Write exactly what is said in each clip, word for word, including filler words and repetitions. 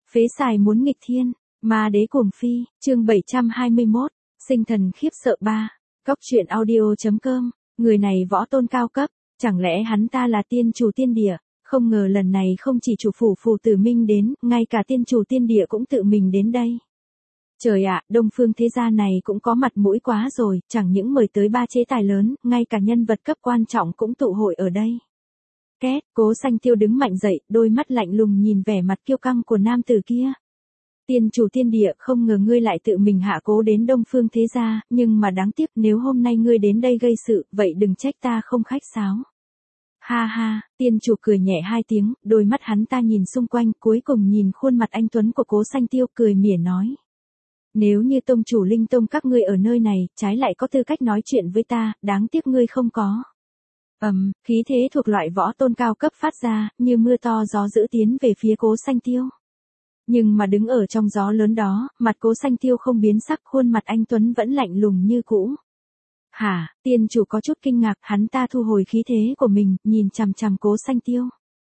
Phế xài muốn nghịch thiên, ma đế cuồng phi, chương bảy trăm hai mươi mốt, sinh thần khiếp sợ ba. Cóc truyện audio chấm com, người này võ tôn cao cấp, chẳng lẽ hắn ta là tiên chủ tiên địa, không ngờ lần này không chỉ chủ phủ phù tử minh đến, ngay cả tiên chủ tiên địa cũng tự mình đến đây. Trời ạ, Đông Phương thế gia này cũng có mặt mũi quá rồi, chẳng những mời tới ba chế tài lớn, ngay cả nhân vật cấp quan trọng cũng tụ hội ở đây. Két, Cố Xanh Tiêu đứng mạnh dậy, đôi mắt lạnh lùng nhìn vẻ mặt kiêu căng của nam tử kia. Tiên chủ tiên địa, không ngờ ngươi lại tự mình hạ cố đến Đông Phương thế gia, nhưng mà đáng tiếc nếu hôm nay ngươi đến đây gây sự, vậy đừng trách ta không khách sáo. Ha ha, tiên chủ cười nhẹ hai tiếng, đôi mắt hắn ta nhìn xung quanh, cuối cùng nhìn khuôn mặt anh tuấn của Cố Xanh Tiêu, cười mỉa nói. Nếu như tông chủ linh tông các ngươi ở nơi này, trái lại có tư cách nói chuyện với ta, đáng tiếc ngươi không có. Ầm, um, khí thế thuộc loại võ tôn cao cấp phát ra, như mưa to gió dữ tiến về phía Cố Xanh Tiêu. Nhưng mà đứng ở trong gió lớn đó, mặt Cố Xanh Tiêu không biến sắc, khuôn mặt anh tuấn vẫn lạnh lùng như cũ. Hả, tiên chủ có chút kinh ngạc, hắn ta thu hồi khí thế của mình, nhìn chằm chằm Cố Xanh Tiêu.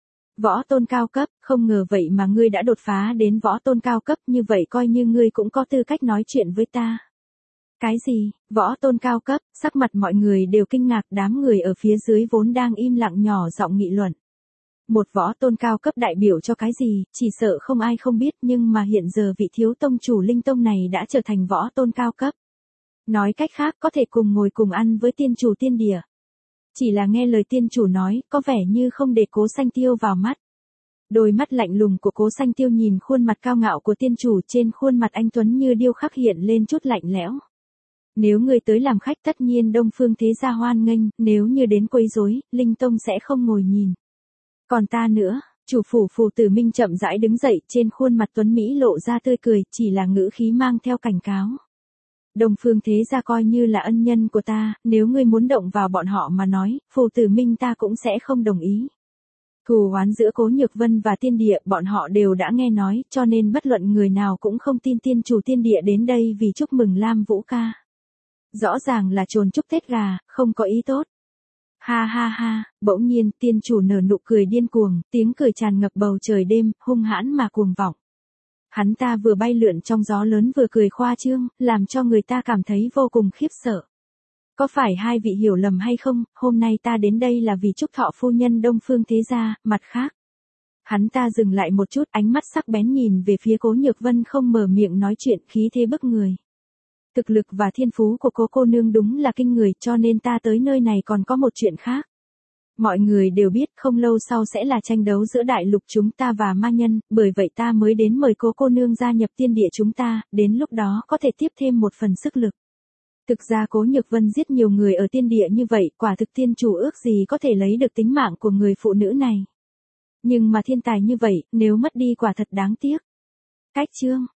Võ tôn cao cấp, không ngờ vậy mà ngươi đã đột phá đến võ tôn cao cấp, như vậy coi như ngươi cũng có tư cách nói chuyện với ta. Cái gì, võ tôn cao cấp, sắc mặt mọi người đều kinh ngạc, đám người ở phía dưới vốn đang im lặng nhỏ giọng nghị luận. Một võ tôn cao cấp đại biểu cho cái gì, chỉ sợ không ai không biết, nhưng mà hiện giờ vị thiếu tông chủ linh tông này đã trở thành võ tôn cao cấp. Nói cách khác có thể cùng ngồi cùng ăn với tiên chủ tiên địa. Chỉ là nghe lời tiên chủ nói, có vẻ như không để Cố Xanh Tiêu vào mắt. Đôi mắt lạnh lùng của Cố Xanh Tiêu nhìn khuôn mặt cao ngạo của tiên chủ, trên khuôn mặt anh tuấn như điêu khắc hiện lên chút lạnh lẽo. Nếu ngươi tới làm khách tất nhiên Đông Phương thế gia hoan nghênh, nếu như đến quấy rối, linh tông sẽ không ngồi nhìn. Còn ta nữa, chủ phủ phù tử minh chậm rãi đứng dậy, trên khuôn mặt tuấn mỹ lộ ra tươi cười, chỉ là ngữ khí mang theo cảnh cáo. Đông Phương thế gia coi như là ân nhân của ta, nếu ngươi muốn động vào bọn họ mà nói, phù tử minh ta cũng sẽ không đồng ý. Thù oán giữa Cố Nhược Vân và tiên địa, bọn họ đều đã nghe nói, cho nên bất luận người nào cũng không tin tiên chủ tiên địa đến đây vì chúc mừng Lam Vũ ca. Rõ ràng là trồn chúc Tết gà, không có ý tốt. Ha ha ha, bỗng nhiên tiên chủ nở nụ cười điên cuồng, tiếng cười tràn ngập bầu trời đêm, hung hãn mà cuồng vọng. Hắn ta vừa bay lượn trong gió lớn vừa cười khoa trương, làm cho người ta cảm thấy vô cùng khiếp sợ. Có phải hai vị hiểu lầm hay không, hôm nay ta đến đây là vì chúc thọ phu nhân Đông Phương thế gia, mặt khác. Hắn ta dừng lại một chút, ánh mắt sắc bén nhìn về phía Cố Nhược Vân, không mở miệng nói chuyện, khí thế bức người. Thực lực và thiên phú của Cố cô nương đúng là kinh người, cho nên ta tới nơi này còn có một chuyện khác. Mọi người đều biết không lâu sau sẽ là tranh đấu giữa đại lục chúng ta và ma nhân, bởi vậy ta mới đến mời Cố cô nương gia nhập tiên địa chúng ta, đến lúc đó có thể tiếp thêm một phần sức lực. Thực ra Cố Nhược Vân giết nhiều người ở tiên địa như vậy, quả thực tiên chủ ước gì có thể lấy được tính mạng của người phụ nữ này. Nhưng mà thiên tài như vậy, nếu mất đi quả thật đáng tiếc. Cách chương,